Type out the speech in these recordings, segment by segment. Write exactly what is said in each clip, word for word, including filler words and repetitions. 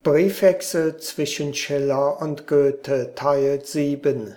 Briefwechsel zwischen Schiller und Goethe, Teil sieben,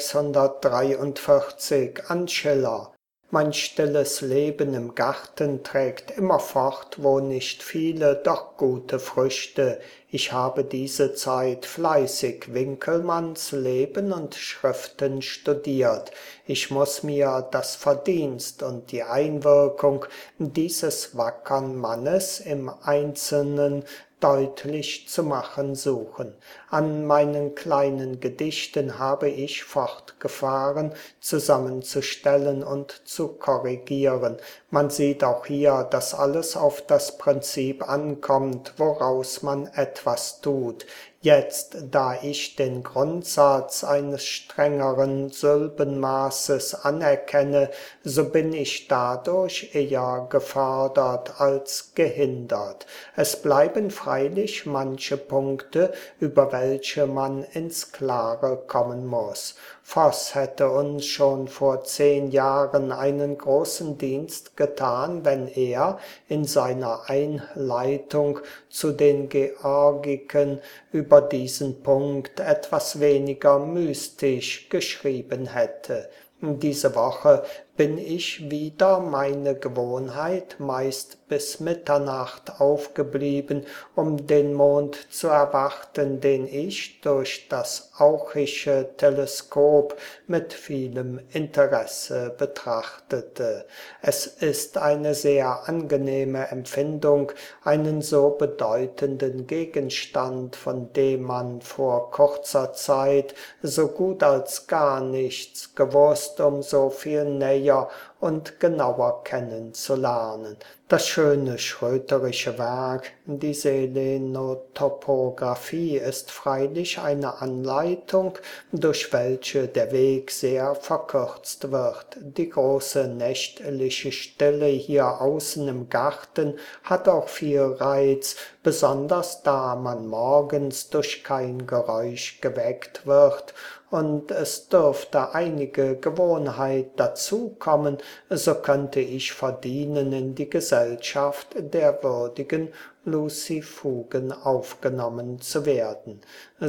sechshundertdreiundvierzig an Schiller. Mein stilles Leben im Garten trägt immerfort, wo nicht viele, doch gute Früchte. Ich habe diese Zeit fleißig Winkelmanns Leben und Schriften studiert. Ich muß mir das Verdienst und die Einwirkung dieses wackern Mannes im Einzelnen deutlich zu machen suchen. An meinen kleinen Gedichten habe ich fortgefahren, zusammenzustellen und zu korrigieren. Man sieht auch hier, dass alles auf das Prinzip ankommt, woraus man etwas tut. Jetzt, da ich den Grundsatz eines strengeren Silbenmaßes anerkenne, so bin ich dadurch eher gefördert als gehindert. Es bleiben freilich manche Punkte, über welche man ins Klare kommen muss. Voß hätte uns schon vor zehn Jahren einen großen Dienst getan, wenn er in seiner Einleitung zu den Georgiken über diesen Punkt etwas weniger mystisch geschrieben hätte. Diese Woche bin ich wieder meine Gewohnheit meist bis Mitternacht aufgeblieben, um den Mond zu erwarten, den ich durch das auchische Teleskop mit vielem Interesse betrachtete. Es ist eine sehr angenehme Empfindung, einen so bedeutenden Gegenstand, von dem man vor kurzer Zeit so gut als gar nichts gewusst, um so viel näher und genauer kennenzulernen. Das schöne schröterische Werk, die Selenotopographie, ist freilich eine Anleitung, durch welche der Weg sehr verkürzt wird. Die große nächtliche Stille hier außen im Garten hat auch viel Reiz, besonders da man morgens durch kein Geräusch geweckt wird, und es dürfte einige Gewohnheit dazukommen, so könnte ich verdienen, in die Gesellschaft der würdigen Lucifugen aufgenommen zu werden.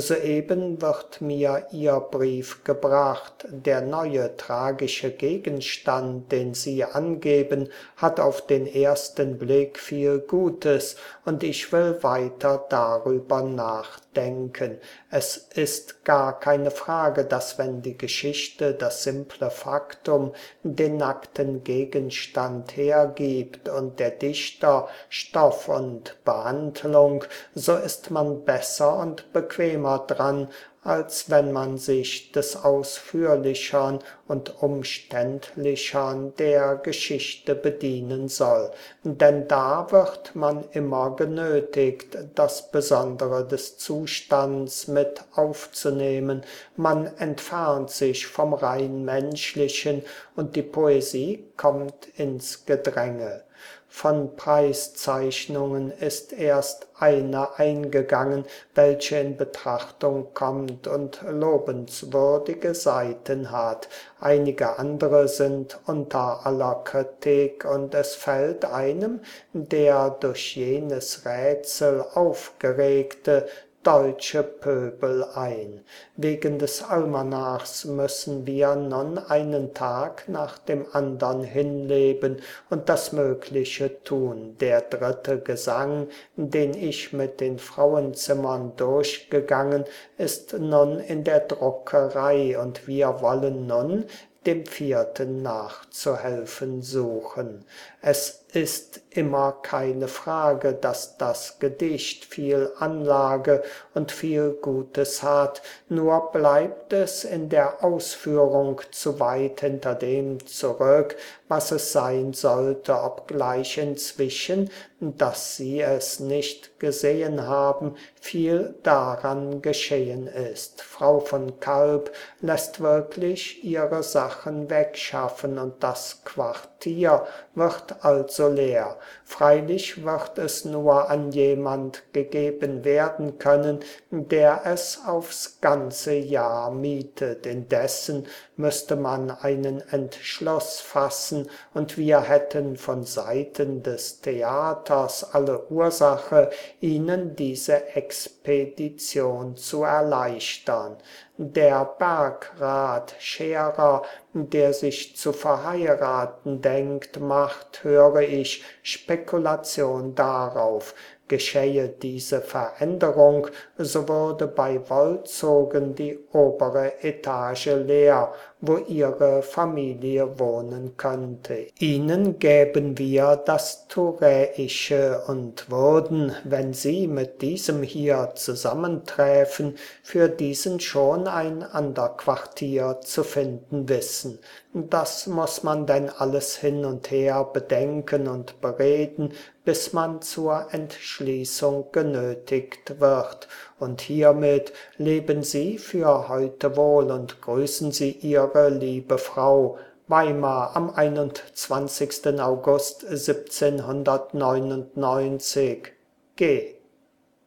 Soeben wird mir Ihr Brief gebracht. Der neue tragische Gegenstand, den Sie angeben, hat auf den ersten Blick viel Gutes, und ich will weiter darüber nachdenken. Es ist gar keine Frage, dass wenn die Geschichte das simple Faktum, den nackten Gegenstand hergibt und der Dichter Stoff und Behandlung, so ist man besser und bequemer dran, als wenn man sich des ausführlichern und umständlichern der Geschichte bedienen soll. Denn da wird man immer genötigt, das Besondere des Zustands mit aufzunehmen. Man entfernt sich vom rein Menschlichen, und die Poesie kommt ins Gedränge. Von Preiszeichnungen ist erst eine eingegangen, welche in Betrachtung kommt und lobenswürdige Seiten hat. Einige andere sind unter aller Kritik, und es fällt einem, der durch jenes Rätsel aufgeregte, deutsche Pöbel ein. Wegen des Almanachs müssen wir nun einen Tag nach dem andern hinleben und das Mögliche tun. Der dritte Gesang, den ich mit den Frauenzimmern durchgegangen, ist nun in der Druckerei, und wir wollen nun dem vierten nachzuhelfen suchen. Es ist immer keine Frage, dass das Gedicht viel Anlage und viel Gutes hat, nur bleibt es in der Ausführung zu weit hinter dem zurück, was es sein sollte, obgleich inzwischen, dass Sie es nicht gesehen haben, viel daran geschehen ist. Frau von Kalb lässt wirklich ihre Sachen wegschaffen, und das Quartett Quartier wird also leer. Freilich wird es nur an jemand gegeben werden können, der es aufs ganze Jahr mietet. Indessen müsste man einen Entschluss fassen, und wir hätten von Seiten des Theaters alle Ursache, Ihnen diese Expedition zu erleichtern. Der Bergrat Scherer, der sich zu verheiraten denkt, macht, höre ich, Spekulation darauf: Geschähe diese Veränderung, so würde bei Wollzogen die obere Etage leer, wo Ihre Familie wohnen könnte. Ihnen gäben wir das Thuräische und würden, wenn Sie mit diesem hier zusammenträfen, für diesen schon ein ander Quartier zu finden wissen. Das muß man denn alles hin und her bedenken und bereden, bis man zur Entschließung genötigt wird. Und hiermit leben Sie für heute wohl und grüßen Sie Ihre liebe Frau. Weimar am einundzwanzigsten August siebzehnhundertneunundneunzig. G